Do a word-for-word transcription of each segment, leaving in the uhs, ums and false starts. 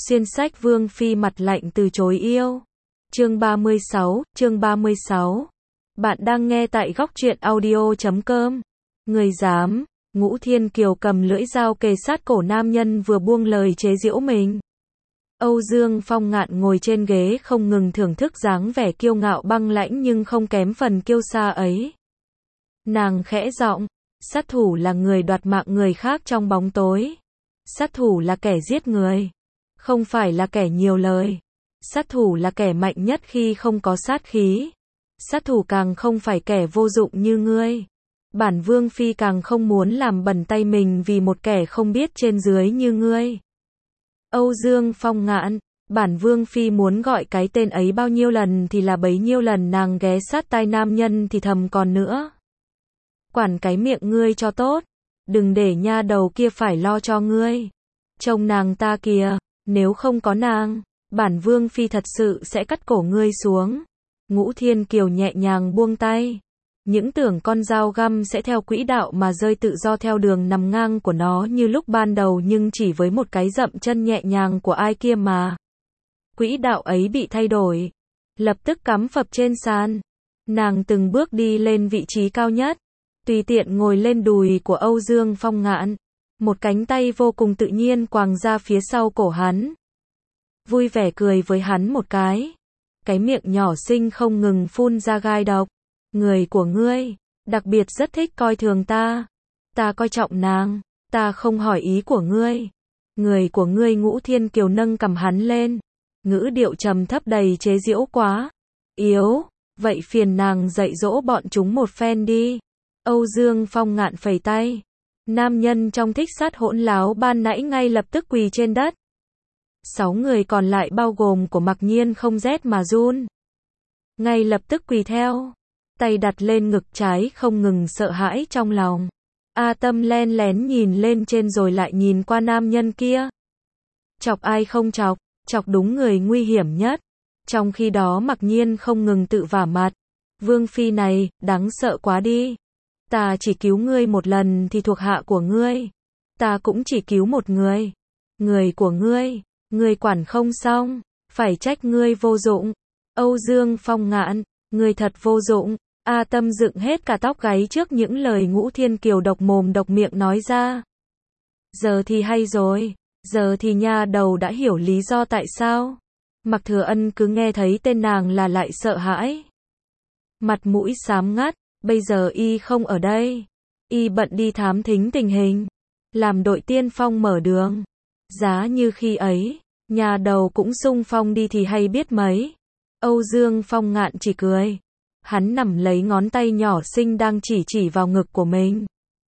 Xuyên sách Vương Phi mặt lạnh từ chối yêu. Chương ba mươi sáu, chương ba mươi sáu. Bạn đang nghe tại góc truyện audio chấm com. Người dám, Ngũ Thiên Kiều cầm lưỡi dao kề sát cổ nam nhân vừa buông lời chế giễu mình. Âu Dương Phong Ngạn ngồi trên ghế không ngừng thưởng thức dáng vẻ kiêu ngạo băng lãnh nhưng không kém phần kiêu sa ấy. Nàng khẽ giọng, sát thủ là người đoạt mạng người khác trong bóng tối. Sát thủ là kẻ giết người, không phải là kẻ nhiều lời. Sát thủ là kẻ mạnh nhất khi không có sát khí. Sát thủ càng không phải kẻ vô dụng như ngươi. Bản Vương Phi càng không muốn làm bẩn tay mình vì một kẻ không biết trên dưới như ngươi. Âu Dương Phong Ngạn, bản Vương Phi muốn gọi cái tên ấy bao nhiêu lần thì là bấy nhiêu lần nàng ghé sát tai nam nhân thì thầm còn nữa. Quản cái miệng ngươi cho tốt, đừng để nha đầu kia phải lo cho ngươi. Trông nàng ta kìa, nếu không có nàng, bản Vương Phi thật sự sẽ cắt cổ ngươi xuống. Ngũ Thiên Kiều nhẹ nhàng buông tay. Những tưởng con dao găm sẽ theo quỹ đạo mà rơi tự do theo đường nằm ngang của nó như lúc ban đầu nhưng chỉ với một cái dậm chân nhẹ nhàng của ai kia mà. Quỹ đạo ấy bị thay đổi. Lập tức cắm phập trên sàn. Nàng từng bước đi lên vị trí cao nhất. Tùy tiện ngồi lên đùi của Âu Dương Phong Ngạn. Một cánh tay vô cùng tự nhiên quàng ra phía sau cổ hắn. Vui vẻ cười với hắn một cái. Cái miệng nhỏ xinh không ngừng phun ra gai độc. Người của ngươi, đặc biệt rất thích coi thường ta. Ta coi trọng nàng, ta không hỏi ý của ngươi. Người của ngươi. Ngũ Thiên Kiều nâng cầm hắn lên. Ngữ điệu trầm thấp đầy chế giễu quá. Yếu, vậy phiền nàng dạy dỗ bọn chúng một phen đi. Âu Dương Phong Ngạn phẩy tay. Nam nhân trong thích sát hỗn láo ban nãy ngay lập tức quỳ trên đất. Sáu người còn lại bao gồm của Mặc Nhiên không rét mà run. Ngay lập tức quỳ theo. Tay đặt lên ngực trái không ngừng sợ hãi trong lòng. A Tâm len lén nhìn lên trên rồi lại nhìn qua nam nhân kia. Chọc ai không chọc, chọc đúng người nguy hiểm nhất. Trong khi đó Mặc Nhiên không ngừng tự vả mặt. Vương Phi này, đáng sợ quá đi. Ta chỉ cứu ngươi một lần thì thuộc hạ của ngươi. Ta cũng chỉ cứu một người. Người của ngươi, ngươi quản không xong, phải trách ngươi vô dụng. Âu Dương Phong Ngạn, ngươi thật vô dụng. A Tâm dựng hết cả tóc gáy trước những lời Ngũ Thiên Kiều độc mồm độc miệng nói ra. Giờ thì hay rồi, giờ thì nha đầu đã hiểu lý do tại sao Mặc Thừa Ân cứ nghe thấy tên nàng là lại sợ hãi. Mặt mũi xám ngắt, bây giờ y không ở đây. Y bận đi thám thính tình hình, làm đội tiên phong mở đường. Giá như khi ấy, nhà đầu cũng xung phong đi thì hay biết mấy. Âu Dương Phong Ngạn chỉ cười. Hắn nắm lấy ngón tay nhỏ xinh đang chỉ chỉ vào ngực của mình.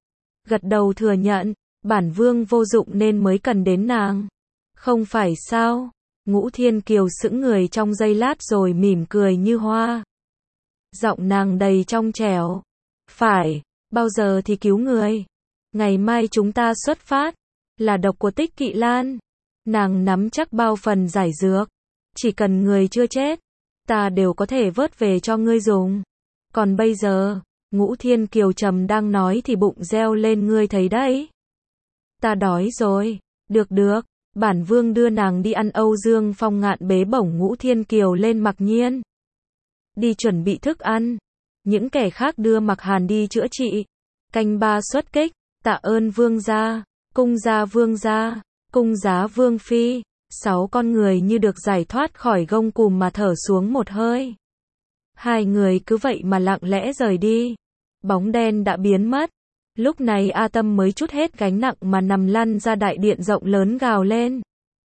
Gật đầu thừa nhận, bản Vương vô dụng nên mới cần đến nàng. Không phải sao? Ngũ Thiên Kiều sững người trong giây lát rồi mỉm cười như hoa. Giọng nàng đầy trong trẻo. Phải, bao giờ thì cứu người? Ngày mai chúng ta xuất phát. Là độc của Tích Kỵ Lan. Nàng nắm chắc bao phần giải dược. Chỉ cần người chưa chết, ta đều có thể vớt về cho ngươi dùng. Còn bây giờ, Ngũ Thiên Kiều trầm đang nói thì bụng reo lên ngươi thấy đấy. Ta đói rồi. Được được, bản Vương đưa nàng đi ăn. Âu Dương Phong Ngạn bế bổng Ngũ Thiên Kiều lên Mặc Nhiên. Đi chuẩn bị thức ăn. Những kẻ khác đưa Mặc Hàn đi chữa trị. Canh ba xuất kích, tạ ơn Vương gia, cung gia Vương gia, cung giá Vương Phi. Sáu con người như được giải thoát khỏi gông cùm mà thở xuống một hơi. Hai người cứ vậy mà lặng lẽ rời đi. Bóng đen đã biến mất. Lúc này A Tâm mới trút hết gánh nặng mà nằm lăn ra đại điện rộng lớn gào lên.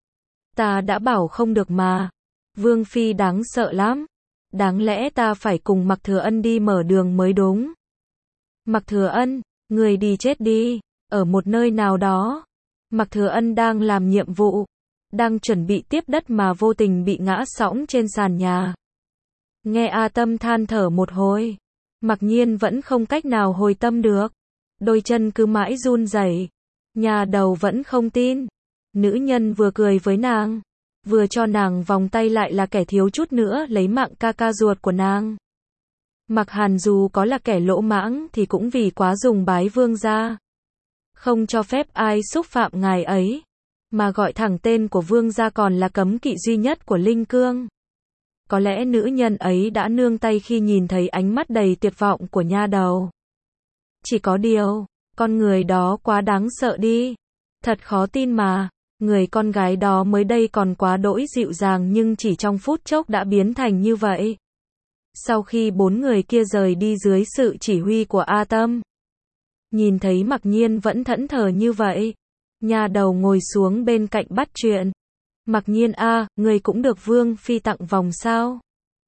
Ta đã bảo không được mà. Vương Phi đáng sợ lắm. Đáng lẽ ta phải cùng Mặc Thừa Ân đi mở đường mới đúng. Mặc Thừa Ân, người đi chết đi. Ở một nơi nào đó, Mặc Thừa Ân đang làm nhiệm vụ. Đang chuẩn bị tiếp đất mà vô tình bị ngã sõng trên sàn nhà. Nghe A Tâm than thở một hồi, Mặc Nhiên vẫn không cách nào hồi tâm được. Đôi chân cứ mãi run rẩy. Nhà đầu vẫn không tin. Nữ nhân vừa cười với nàng, vừa cho nàng vòng tay lại là kẻ thiếu chút nữa lấy mạng ca ca ruột của nàng. Mặc Hàn dù có là kẻ lỗ mãng thì cũng vì quá dùng bái Vương gia. Không cho phép ai xúc phạm ngài ấy. mà gọi thẳng tên của vương gia còn là cấm kỵ duy nhất của Linh Cương. Có lẽ nữ nhân ấy đã nương tay khi nhìn thấy ánh mắt đầy tuyệt vọng của nha đầu. Chỉ có điều, con người đó quá đáng sợ đi. Thật khó tin mà, người con gái đó mới đây còn quá đỗi dịu dàng nhưng chỉ trong phút chốc đã biến thành như vậy. Sau khi bốn người kia rời đi dưới sự chỉ huy của A Tâm, nhìn thấy Mặc Nhiên vẫn thẫn thờ như vậy, nha đầu ngồi xuống bên cạnh bắt chuyện. Mặc Nhiên a, người cũng được Vương Phi tặng vòng sao?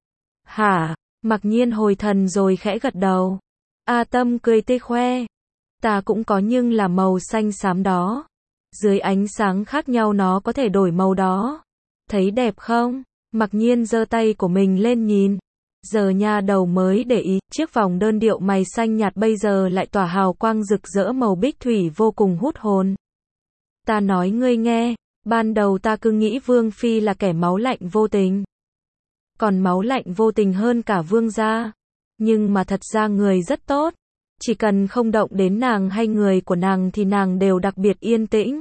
Hả? Mặc Nhiên hồi thần rồi khẽ gật đầu. A Tâm cười tê khoe. Ta cũng có nhưng là màu xanh xám đó. Dưới ánh sáng khác nhau nó có thể đổi màu đó. Thấy đẹp không? Mặc Nhiên giơ tay của mình lên nhìn. Giờ nha đầu mới để ý, chiếc vòng đơn điệu mày xanh nhạt bây giờ lại tỏa hào quang rực rỡ màu bích thủy vô cùng hút hồn. Ta nói ngươi nghe, ban đầu ta cứ nghĩ Vương Phi là kẻ máu lạnh vô tình. Còn máu lạnh vô tình hơn cả Vương gia. Nhưng mà thật ra người rất tốt. Chỉ cần không động đến nàng hay người của nàng thì nàng đều đặc biệt yên tĩnh.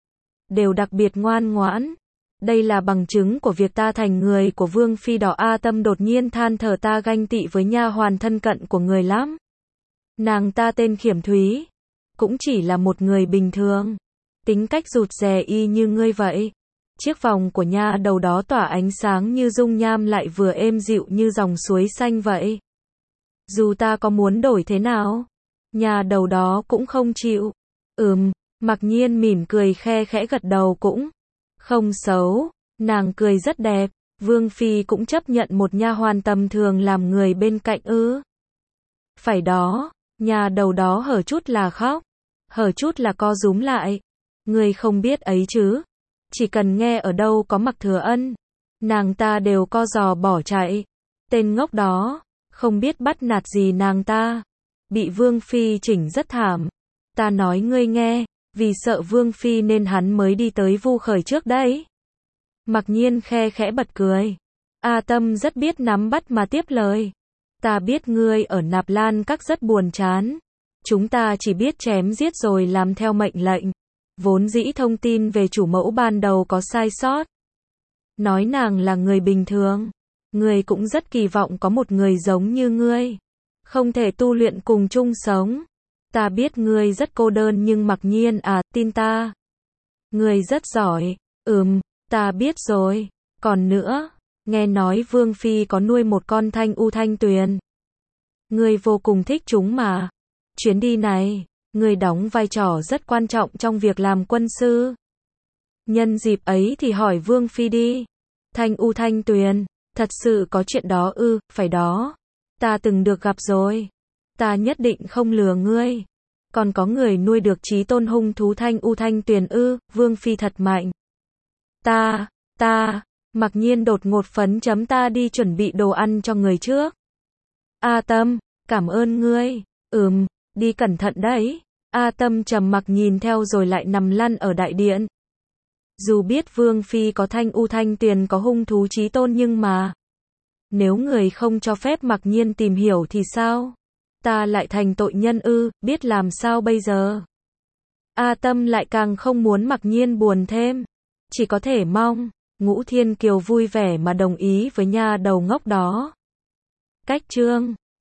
Đều đặc biệt ngoan ngoãn. Đây là bằng chứng của việc ta thành người của Vương Phi đó. A Tâm đột nhiên than thở, ta ganh tị với nha hoàn thân cận của người lắm. Nàng ta tên Khiểm Thúy. Cũng chỉ là một người bình thường. Tính cách rụt rè y như ngươi vậy. Chiếc vòng của nha đầu đó tỏa ánh sáng như dung nham lại vừa êm dịu như dòng suối xanh vậy. Dù ta có muốn đổi thế nào, nha đầu đó cũng không chịu. Ừm, Mặc Nhiên mỉm cười khe khẽ gật đầu, cũng không xấu, nàng cười rất đẹp. Vương Phi cũng chấp nhận một nha hoàn tầm thường làm người bên cạnh ư? Phải đó, nha đầu đó hở chút là khóc, hở chút là co rúm lại. Người không biết ấy chứ, chỉ cần nghe ở đâu có Mặc Thừa Ân, nàng ta đều co giò bỏ chạy. Tên ngốc đó, không biết bắt nạt gì nàng ta, bị Vương Phi chỉnh rất thảm. Ta nói ngươi nghe, vì sợ Vương Phi nên hắn mới đi tới Vu Khởi trước đấy. Mặc Nhiên khe khẽ bật cười. A Tâm rất biết nắm bắt mà tiếp lời. Ta biết ngươi ở Nạp Lan Các rất buồn chán. Chúng ta chỉ biết chém giết rồi làm theo mệnh lệnh. Vốn dĩ thông tin về chủ mẫu ban đầu có sai sót. Nói nàng là người bình thường. Ngươi cũng rất kỳ vọng có một người giống như ngươi. Không thể tu luyện cùng chung sống. Ta biết ngươi rất cô đơn nhưng Mặc Nhiên à, tin ta. Ngươi rất giỏi. Ừm, ta biết rồi. Còn nữa, nghe nói Vương Phi có nuôi một con Thanh U Thanh Tuyền. Ngươi vô cùng thích chúng mà. Chuyến đi này, ngươi đóng vai trò rất quan trọng trong việc làm quân sư. Nhân dịp ấy thì hỏi Vương Phi đi. Thanh U Thanh Tuyền, thật sự có chuyện đó ư? Phải đó. Ta từng được gặp rồi. Ta nhất định không lừa ngươi. Còn có người nuôi được chí tôn hung thú Thanh U Thanh Tuyền ư? Vương Phi thật mạnh. Ta, ta, Mặc Nhiên đột ngột phấn chấm, ta đi chuẩn bị đồ ăn cho người trước. A Tâm, cảm ơn ngươi. Ừm, đi cẩn thận đấy. A Tâm trầm mặc nhìn theo rồi lại nằm lăn ở đại điện. Dù biết Vương Phi có Thanh U Thanh Tuyền có hung thú chí tôn nhưng mà nếu người không cho phép Mặc Nhiên tìm hiểu thì sao? Ta lại thành tội nhân ư? Biết làm sao bây giờ? A Tâm lại càng không muốn Mặc Nhiên buồn thêm. Chỉ có thể mong Ngũ Thiên Kiều vui vẻ mà đồng ý với nha đầu ngốc đó. Cách chương